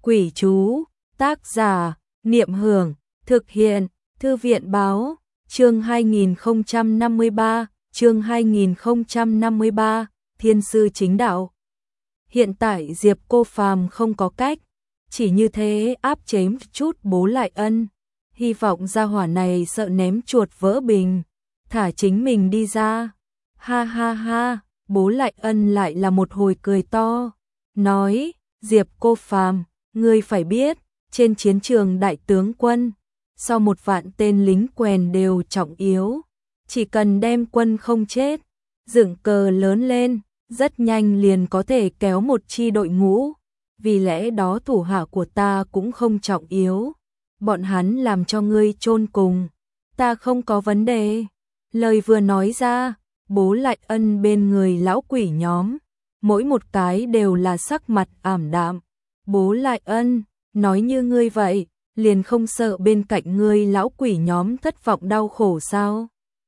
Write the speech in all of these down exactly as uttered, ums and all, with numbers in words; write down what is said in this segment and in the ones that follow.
Quỷ chú, tác giả, Niệm Hưởng, thực hiện, Thư viện báo, chương hai nghìn không trăm năm mươi ba, chương hai nghìn không trăm năm mươi ba, Thiên sư chính đạo. Hiện tại Diệp Cô Phàm không có cách, chỉ như thế áp chế chút Bố Lại Ân, hy vọng gia hỏa này sợ ném chuột vỡ bình, thả chính mình đi ra. Ha ha ha, Bố Lại Ân lại là một hồi cười to, nói, Diệp Cô Phàm, ngươi phải biết, trên chiến trường đại tướng quân, sau một vạn tên lính quèn đều trọng yếu, chỉ cần đem quân không chết, dựng cờ lớn lên, rất nhanh liền có thể kéo một chi đội ngũ, vì lẽ đó thủ hạ của ta cũng không trọng yếu, bọn hắn làm cho ngươi chôn cùng, ta không có vấn đề. Lời vừa nói ra, Bố Lại Ân bên người lão quỷ nhóm, mỗi một cái đều là sắc mặt ảm đạm. Bố Lại Ân, nói như ngươi vậy, liền không sợ bên cạnh ngươi lão quỷ nhóm thất vọng đau khổ sao?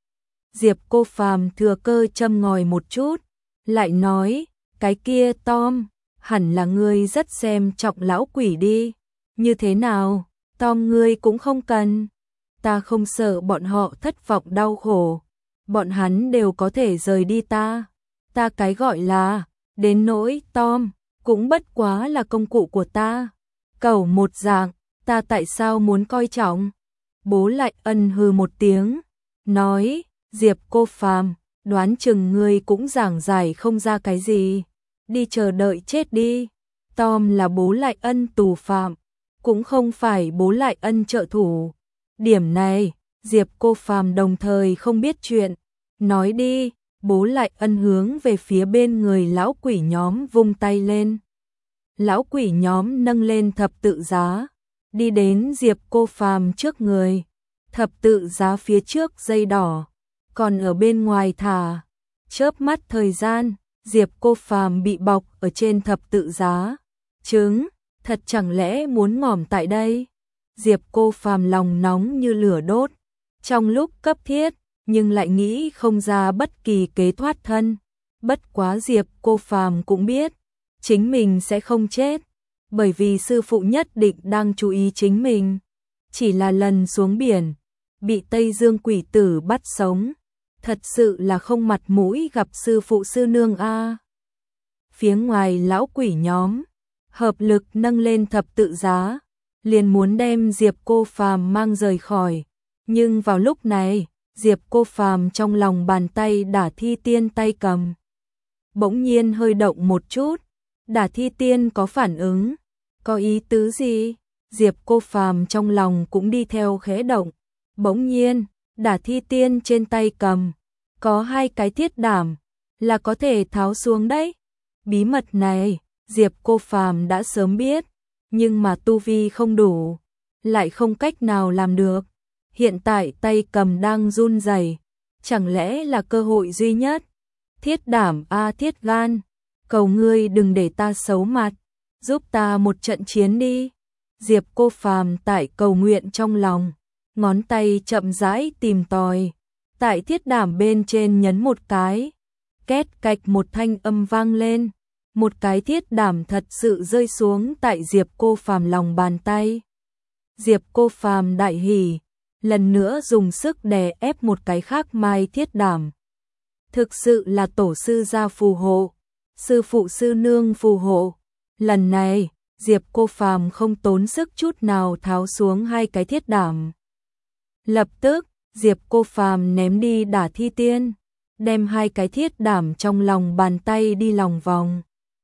Diệp Cô Phàm thừa cơ châm ngòi một chút, lại nói, cái kia Tom, hẳn là ngươi rất xem trọng lão quỷ đi, như thế nào, Tom ngươi cũng không cần, ta không sợ bọn họ thất vọng đau khổ, bọn hắn đều có thể rời đi ta, ta cái gọi là, đến nỗi Tom, cũng bất quá là công cụ của ta, cẩu một dạng, ta tại sao muốn coi trọng? Bố Lại Ân hừ một tiếng, nói, Diệp Cô Phàm, đoán chừng ngươi cũng giảng giải không ra cái gì, đi chờ đợi chết đi. Tom là Bố Lại Ân tù phạm, cũng không phải Bố Lại Ân trợ thủ. Điểm này, Diệp Cô Phàm đồng thời không biết chuyện. Nói đi, Bố Lại Ân hướng về phía bên người lão quỷ nhóm vung tay lên. Lão quỷ nhóm nâng lên thập tự giá, đi đến Diệp Cô Phàm trước người. Thập tự giá phía trước dây đỏ, còn ở bên ngoài thả. Chớp mắt thời gian, Diệp Cô Phàm bị bọc ở trên thập tự giá. Trứng, thật chẳng lẽ muốn ngỏm tại đây? Diệp Cô Phàm lòng nóng như lửa đốt, trong lúc cấp thiết, nhưng lại nghĩ không ra bất kỳ kế thoát thân. Bất quá Diệp Cô Phàm cũng biết, chính mình sẽ không chết, bởi vì sư phụ nhất định đang chú ý chính mình. Chỉ là lần xuống biển, bị Tây Dương quỷ tử bắt sống, thật sự là không mặt mũi gặp sư phụ sư nương a. Phía ngoài lão quỷ nhóm, hợp lực nâng lên thập tự giá, liền muốn đem Diệp Cô Phàm mang rời khỏi. Nhưng vào lúc này, Diệp Cô Phàm trong lòng bàn tay Đả Thi Tiên tay cầm, bỗng nhiên hơi động một chút. Đả Thi Tiên có phản ứng, có ý tứ gì? Diệp Cô Phàm trong lòng cũng đi theo khẽ động. Bỗng nhiên, Đả Thi Tiên trên tay cầm, có hai cái thiết đảm, là có thể tháo xuống đấy. Bí mật này, Diệp Cô Phàm đã sớm biết, nhưng mà tu vi không đủ, lại không cách nào làm được. Hiện tại tay cầm đang run rẩy, chẳng lẽ là cơ hội duy nhất? Thiết đảm a thiết gan, cầu ngươi đừng để ta xấu mặt, giúp ta một trận chiến đi. Diệp Cô Phàm tại cầu nguyện trong lòng, ngón tay chậm rãi tìm tòi, tại thiết đảm bên trên nhấn một cái, két cạch một thanh âm vang lên, một cái thiết đảm thật sự rơi xuống tại Diệp Cô Phàm lòng bàn tay. Diệp Cô Phàm đại hỉ, lần nữa dùng sức đè ép một cái khác mai thiết đảm. Thực sự là tổ sư gia phù hộ, sư phụ sư nương phù hộ. Lần này, Diệp Cô Phàm không tốn sức chút nào tháo xuống hai cái thiết đảm. Lập tức, Diệp Cô Phàm ném đi Đả Thi Tiên, đem hai cái thiết đảm trong lòng bàn tay đi lòng vòng.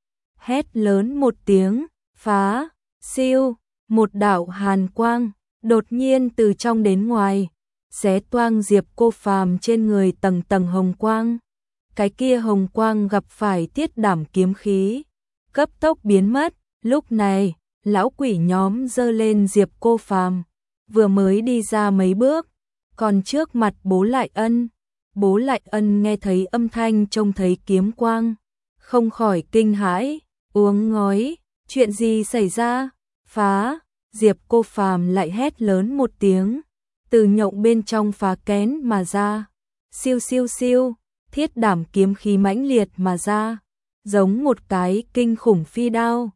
Hét lớn một tiếng, phá, siêu, một đạo hàn quang, đột nhiên từ trong đến ngoài, xé toang Diệp Cô Phàm trên người tầng tầng hồng quang. Cái kia hồng quang gặp phải thiết đảm kiếm khí, cấp tốc biến mất. Lúc này, lão quỷ nhóm giơ lên Diệp Cô Phàm, vừa mới đi ra mấy bước, còn trước mặt Bố Lại Ân. Bố Lại Ân nghe thấy âm thanh trông thấy kiếm quang, không khỏi kinh hãi, uống ngói, chuyện gì xảy ra? Phá! Diệp Cô Phàm lại hét lớn một tiếng, từ nhộng bên trong phá kén mà ra, siêu siêu siêu, thiết đảm kiếm khí mãnh liệt mà ra, giống một cái kinh khủng phi đao,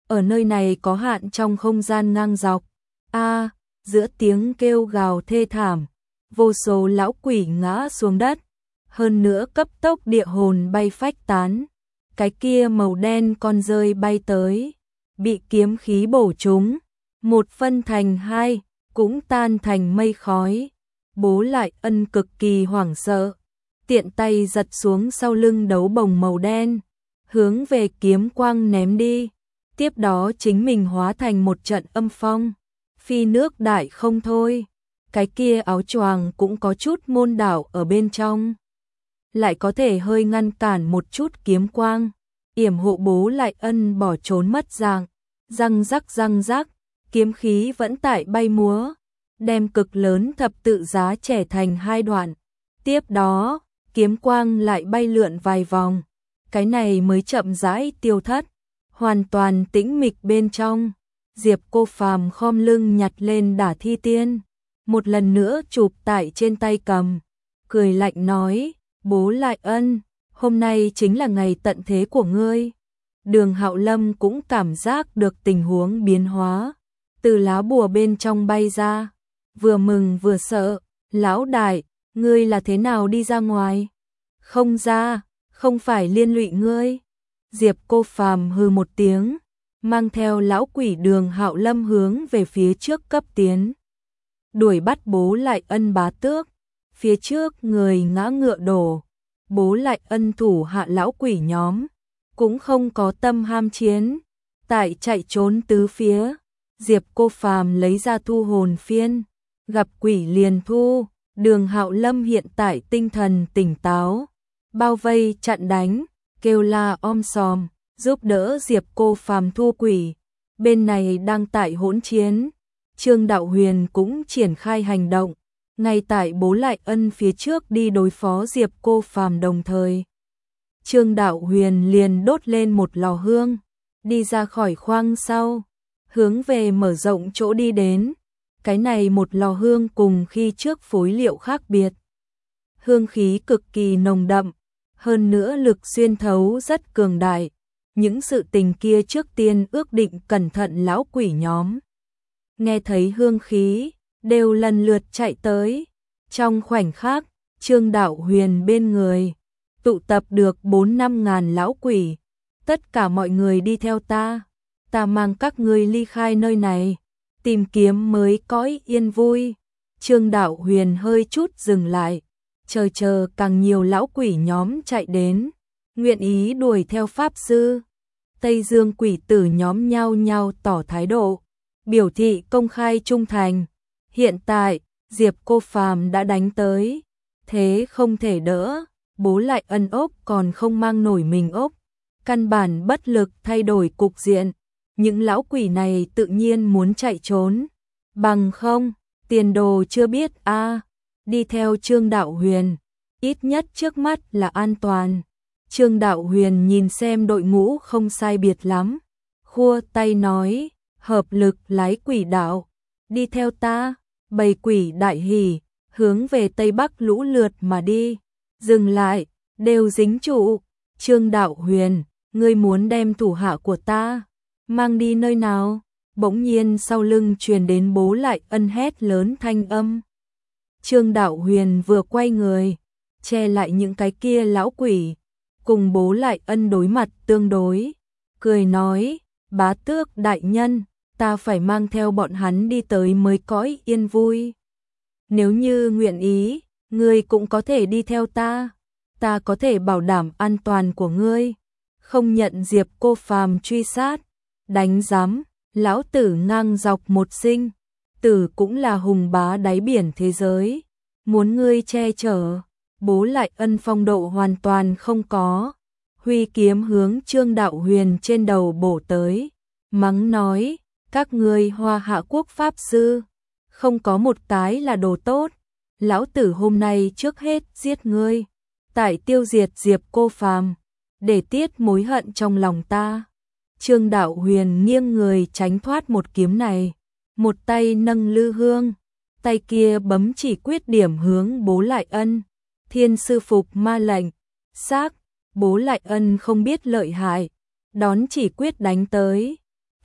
ở nơi này có hạn trong không gian ngang dọc. A, giữa tiếng kêu gào thê thảm, vô số lão quỷ ngã xuống đất, hơn nữa cấp tốc địa hồn bay phách tán. Cái kia màu đen con rơi bay tới, bị kiếm khí bổ trúng, một phân thành hai, cũng tan thành mây khói. Bố Lại Ân cực kỳ hoảng sợ, tiện tay giật xuống sau lưng đấu bồng màu đen, hướng về kiếm quang ném đi. Tiếp đó chính mình hóa thành một trận âm phong, phi nước đại không thôi. Cái kia áo choàng cũng có chút môn đảo ở bên trong, lại có thể hơi ngăn cản một chút kiếm quang, yểm hộ Bố Lại Ân bỏ trốn mất dạng. Răng rắc răng rắc, kiếm khí vẫn tại bay múa, đem cực lớn thập tự giá chẻ thành hai đoạn. Tiếp đó, kiếm quang lại bay lượn vài vòng, cái này mới chậm rãi tiêu thất, hoàn toàn tĩnh mịch bên trong. Diệp Cô Phàm khom lưng nhặt lên đả thi tiên, một lần nữa chụp tại trên tay cầm, cười lạnh nói: Bố Lại Ân, hôm nay chính là ngày tận thế của ngươi. Đường Hạo Lâm cũng cảm giác được tình huống biến hóa, từ lá bùa bên trong bay ra, vừa mừng vừa sợ: Lão đại, ngươi là thế nào đi ra ngoài? Không ra, không phải liên lụy ngươi. Diệp Cô Phàm hừ một tiếng, mang theo lão quỷ Đường Hạo Lâm hướng về phía trước cấp tiến, đuổi bắt Bố Lại Ân bá tước. Phía trước người ngã ngựa đổ, Bố Lại Ân thủ hạ lão quỷ nhóm cũng không có tâm ham chiến, tại chạy trốn tứ phía. Diệp Cô Phàm lấy ra thu hồn phiên, gặp quỷ liền thu. Đường Hạo Lâm hiện tại tinh thần tỉnh táo, bao vây chặn đánh, kêu la om sòm, giúp đỡ Diệp Cô Phàm thu quỷ. Bên này đang tại hỗn chiến, Trương Đạo Huyền cũng triển khai hành động, ngay tại Bố Lại Ân phía trước đi đối phó Diệp Cô Phàm đồng thời. Trương Đạo Huyền liền đốt lên một lò hương, đi ra khỏi khoang sau, hướng về mở rộng chỗ đi đến. Cái này một lò hương cùng khi trước phối liệu khác biệt, hương khí cực kỳ nồng đậm, hơn nữa lực xuyên thấu rất cường đại. Những sự tình kia trước tiên ước định cẩn thận lão quỷ nhóm, nghe thấy hương khí, đều lần lượt chạy tới. Trong khoảnh khắc, Trương Đạo Huyền bên người tụ tập được bốn năm ngàn lão quỷ. Tất cả mọi người đi theo ta, ta mang các ngươi ly khai nơi này, tìm kiếm mới cõi yên vui. Trương Đạo Huyền hơi chút dừng lại, chờ chờ càng nhiều lão quỷ nhóm chạy đến, nguyện ý đuổi theo Pháp Sư. Tây Dương quỷ tử nhóm nhao nhao tỏ thái độ, biểu thị công khai trung thành. Hiện tại, Diệp Cô Phàm đã đánh tới, thế không thể đỡ. Bố Lại Ân ốc còn không mang nổi mình ốc, căn bản bất lực thay đổi cục diện. Những lão quỷ này tự nhiên muốn chạy trốn, bằng không, tiền đồ chưa biết a. À, đi theo Trương Đạo Huyền, ít nhất trước mắt là an toàn. Trương Đạo Huyền nhìn xem đội ngũ không sai biệt lắm, khua tay nói: hợp lực lái quỷ đạo, đi theo ta. Bầy quỷ đại hỉ, hướng về Tây Bắc lũ lượt mà đi. Dừng lại, đều dính trụ. Trương Đạo Huyền, ngươi muốn đem thủ hạ của ta mang đi nơi nào? Bỗng nhiên sau lưng truyền đến Bố Lại Ân hét lớn thanh âm. Trương Đạo Huyền vừa quay người, che lại những cái kia lão quỷ, cùng Bố Lại Ân đối mặt tương đối, cười nói: bá tước đại nhân, ta phải mang theo bọn hắn đi tới mới cõi yên vui. Nếu như nguyện ý, ngươi cũng có thể đi theo ta, ta có thể bảo đảm an toàn của ngươi. Không nhận Diệp Cô Phàm truy sát, đánh giám, lão tử ngang dọc một sinh, tử cũng là hùng bá đáy biển thế giới, muốn ngươi che chở. Bố Lại Ân phong độ hoàn toàn không có, huy kiếm hướng Trương Đạo Huyền trên đầu bổ tới, mắng nói: các ngươi Hoa Hạ quốc Pháp Sư, không có một cái là đồ tốt, lão tử hôm nay trước hết giết ngươi, tại tiêu diệt Diệp Cô Phàm, để tiết mối hận trong lòng ta. Trương Đạo Huyền nghiêng người tránh thoát một kiếm này, một tay nâng lư hương, tay kia bấm chỉ quyết điểm hướng Bố Lại Ân. Thiên sư phục ma lệnh, xác. Bố Lại Ân không biết lợi hại, đón chỉ quyết đánh tới.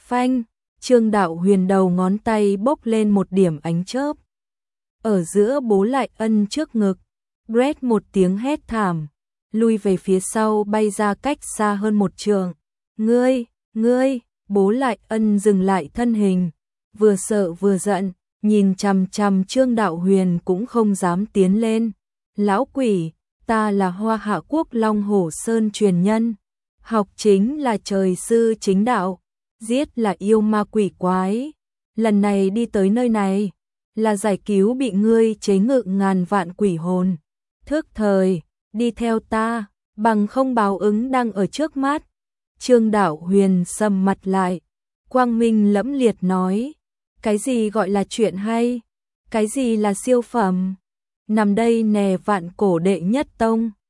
Phanh, Trương Đạo Huyền đầu ngón tay bốc lên một điểm ánh chớp. Ở giữa Bố Lại Ân trước ngực, Brett một tiếng hét thảm, lui về phía sau bay ra cách xa hơn một trượng. Ngươi, ngươi, Bố Lại Ân dừng lại thân hình, vừa sợ vừa giận, nhìn chằm chằm Trương Đạo Huyền cũng không dám tiến lên. Lão quỷ, ta là Hoa Hạ Quốc Long Hổ Sơn truyền nhân, học chính là trời sư chính đạo, giết là yêu ma quỷ quái. Lần này đi tới nơi này, là giải cứu bị ngươi chế ngự ngàn vạn quỷ hồn. Thức thời, đi theo ta, bằng không báo ứng đang ở trước mắt. Trương Đạo Huyền sầm mặt lại, quang minh lẫm liệt nói, cái gì gọi là chuyện hay, cái gì là siêu phẩm, nằm đây nè vạn cổ đệ nhất tông.